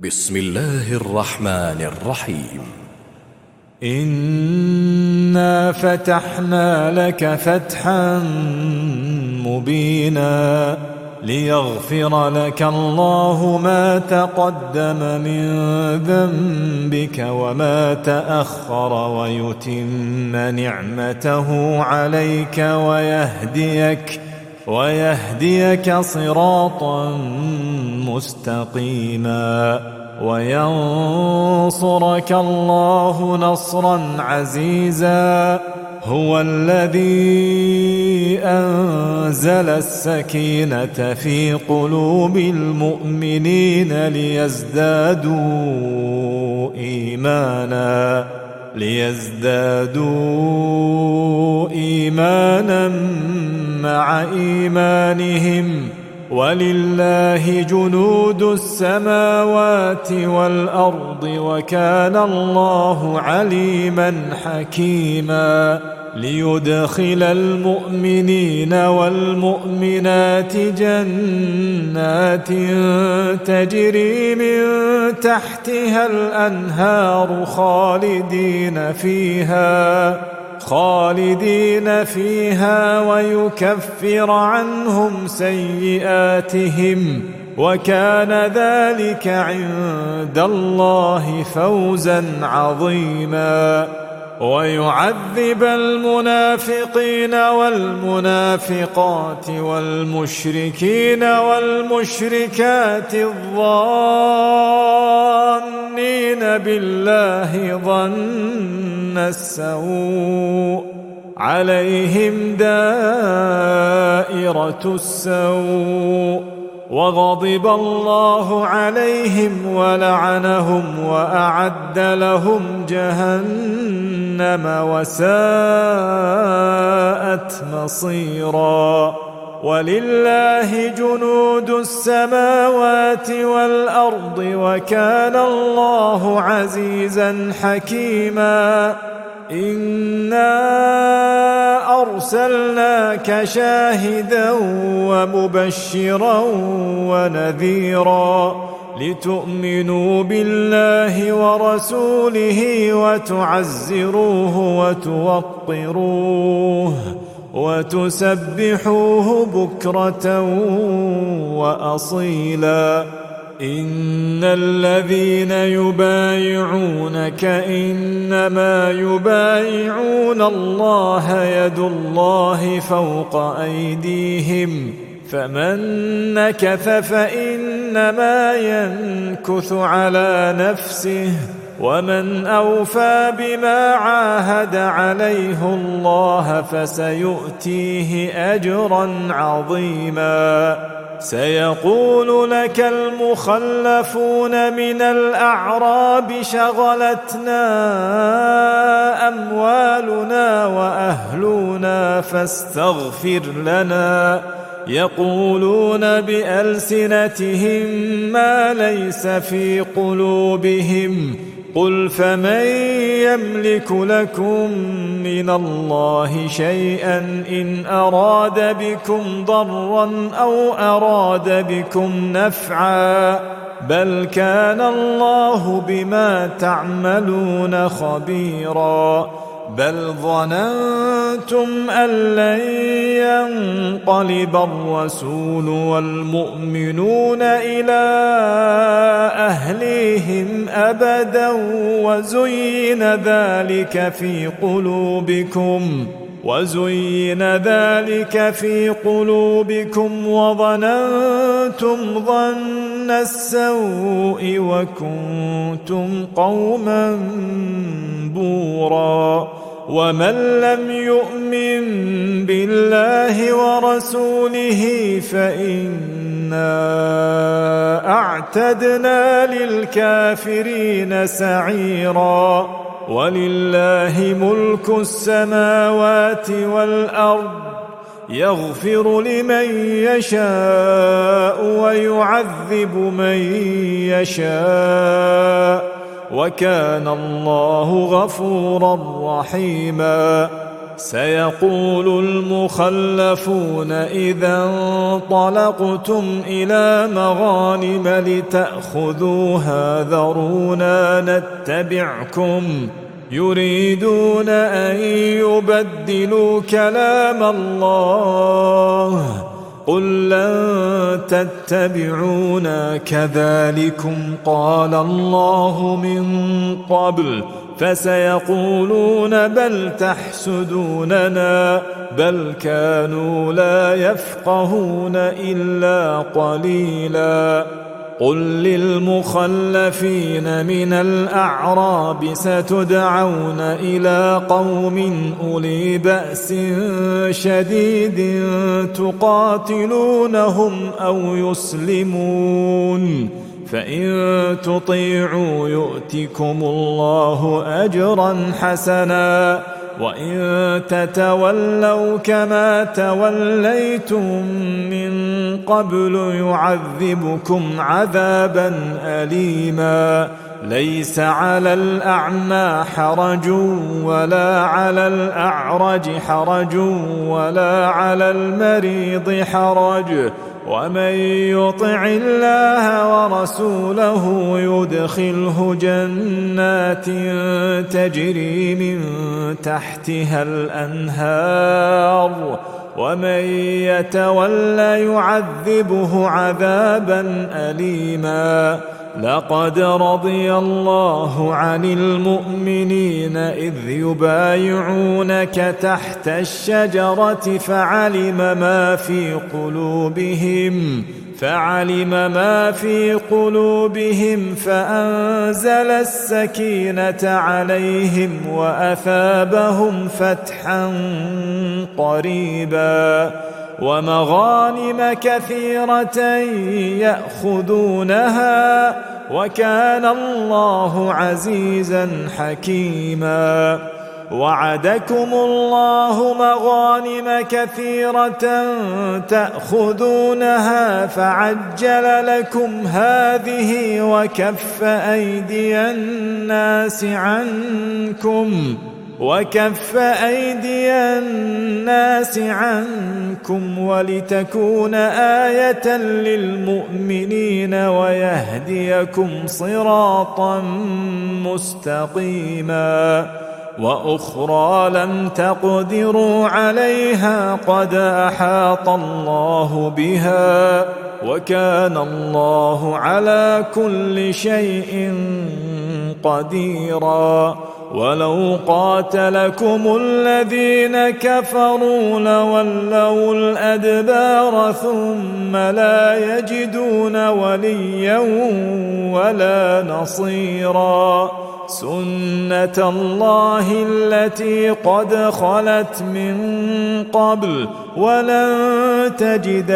بسم الله الرحمن الرحيم. إنا فتحنا لك فتحا مبينا ليغفر لك الله ما تقدم من ذنبك وما تأخر ويتم نعمته عليك ويهديك صراطا مستقيما وينصرك الله نصرا عزيزا. هو الذي أنزل السكينة في قلوب المؤمنين ليزدادوا إيمانا مع إيمانهم ولله جنود السماوات والأرض وكان الله عليما حكيما. ليدخل المؤمنين والمؤمنات جنات تجري من تحتها الأنهار خالدين فيها ويكفر عنهم سيئاتهم وكان ذلك عند الله فوزا عظيما. ويعذب المنافقين والمنافقات والمشركين والمشركات الظانين بالله ظن السوء عليهم دائرة السوء وغضب الله عليهم ولعنهم وأعد لهم جهنم وساءت مصيرا. ولله جنود السماوات والأرض وكان الله عزيزا حكيما. إنا أرسلناك شاهدا ومبشرا ونذيرا لتؤمنوا بالله ورسوله وتعزروه وتوقروه وتسبحوه بكرة وأصيلا. إن الذين يبايعونك إنما يبايعون الله يد الله فوق أيديهم فمن نكث فإنما ينكث على نفسه ومن أوفى بما عاهد عليه الله فسيؤتيه أجرا عظيما. سيقول لك المخلفون من الأعراب شغلتنا أموالنا وأهلنا فاستغفر لنا يقولون بألسنتهم ما ليس في قلوبهم قل فمن يملك لكم من الله شيئا إن أراد بكم ضرا أو أراد بكم نفعا بل كان الله بما تعملون خبيرا. بل ظننتم أن لن ينقلب الرسول والمؤمنون إلى أهليهم أبدا وزين ذلك في قلوبكم وظننتم ظن السوء وكنتم قوما بورا. ومن لم يؤمن بالله ورسوله فإنا أعتدنا للكافرين سعيرا. ولله ملك السماوات والأرض يغفر لمن يشاء ويعذب من يشاء وكان الله غفورا رحيما. سيقول المخلفون إذا انطلقتم إلى مغانم لتأخذوها ذرونا نتبعكم يريدون أن يبدلوا كلام الله قل لن تتبعونا كذلكم قال الله من قبل فسيقولون بل تحسدوننا بل كانوا لا يفقهون إلا قليلا قل للمخلفين من الأعراب ستدعون إلى قوم أولي بأس شديد تقاتلونهم أو يسلمون فإن تطيعوا يؤتكم الله أجرا حسنا وإن تتولوا كما توليتم من قبل يعذبكم عذابا أليما ليس على الأعمى حرج ولا على الأعرج حرج ولا على المريض حرج ومن يطع الله ورسوله يدخله جنات تجري من تحتها الأنهار ومن يتولى يعذبه عذابا أليما لقد رضي الله عن المؤمنين إذ يبايعونك تحت الشجرة فعلم ما في قلوبهم فأنزل السكينة عليهم وأثابهم فتحا قريبا ومغانم كثيرة يأخذونها وكان الله عزيزا حكيما وعدكم الله مغانم كثيرة تأخذونها فعجل لكم هذه وكف أيدي الناس عنكم ولتكون آية للمؤمنين ويهديكم صراطا مستقيما وأخرى لم تقدروا عليها قد أحاط الله بها وكان الله على كل شيء قديرا ولو قاتلكم الذين كفروا لولوا الأدبار ثم لا يجدون وليا ولا نصيرا سنة الله التي قد خلت من قبل ولن تجد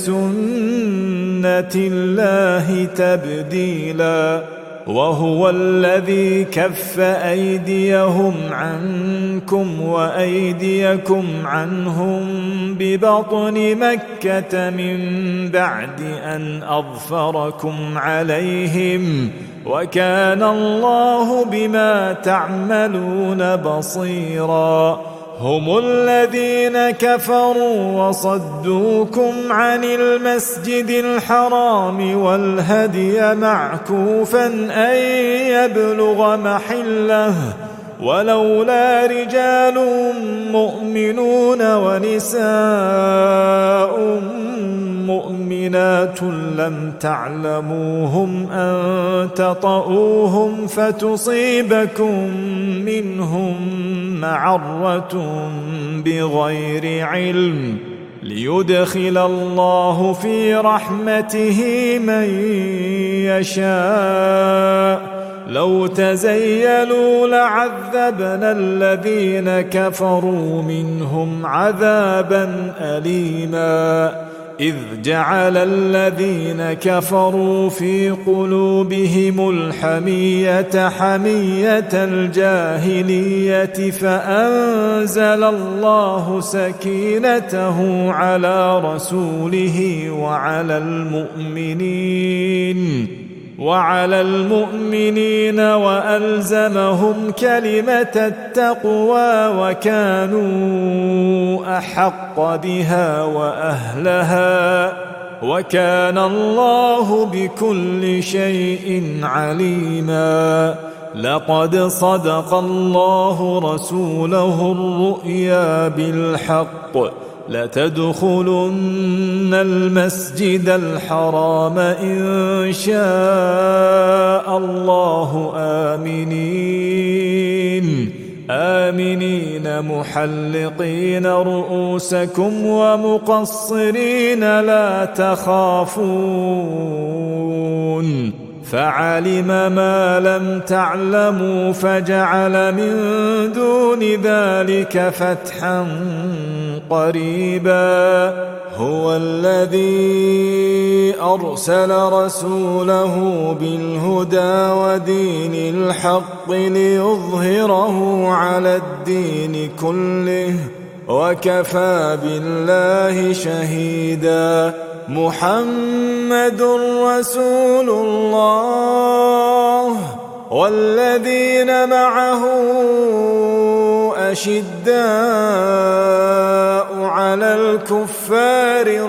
لسنة الله تبديلا وهو الذي كف أيديهم عنكم وأيديكم عنهم ببطن مكة من بعد أن أظفركم عليهم وكان الله بما تعملون بصيرا هم الذين كفروا وصدوكم عن المسجد الحرام والهدي معكوفا أن يبلغ محله ولولا رجال مؤمنون ونساء مؤمنات لم تعلموهم أن تطؤوهم فتصيبكم منهم معرة بغير علم ليدخل الله في رحمته من يشاء لو تزيلوا لعذبنا الذين كفروا منهم عذابا أليما إذ جعل الذين كفروا في قلوبهم الحمية حمية الجاهلية فأنزل الله سكينته على رسوله وعلى المؤمنين وعلى المؤمنين وألزمهم كلمة التقوى وكانوا أحق بها وأهلها وكان الله بكل شيء عليما. لقد صدق الله رسوله الرؤيا بالحق لتدخلن المسجد الحرام إن شاء الله آمنين محلقين رؤوسكم ومقصرين لا تخافون فعلم ما لم تعلموا فجعل من دون ذلك فتحا قريبا. هو الذي أرسل رسوله بالهدى ودين الحق ليظهره على الدين كله وكفى بالله شهيدا. محمد رسول الله والذين معه أشداء على الكفار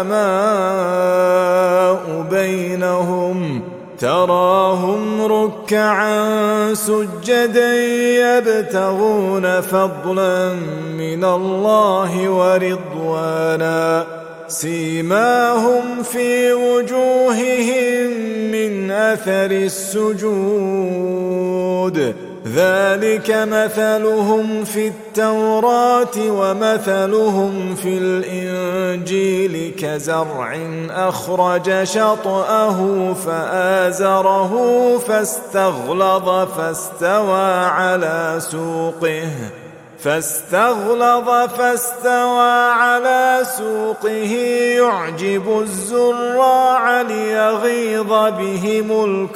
رحماء بينهم تراهم ركعا سجدا يبتغون فضلا من الله ورضوانا سيماهم في وجوههم من أثر السجود ذلك مثلهم في التوراة ومثلهم في الإنجيل كزرع أخرج شطأه فآزره فاستغلظ فاستوى على سوقه يعجب الزراع ليغيظ بهم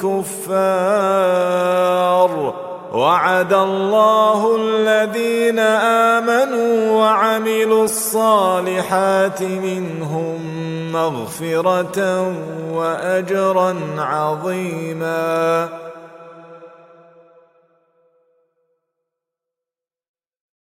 الكفار. وعد الله الذين آمنوا وعملوا الصالحات منهم مغفرة وأجرا عظيما.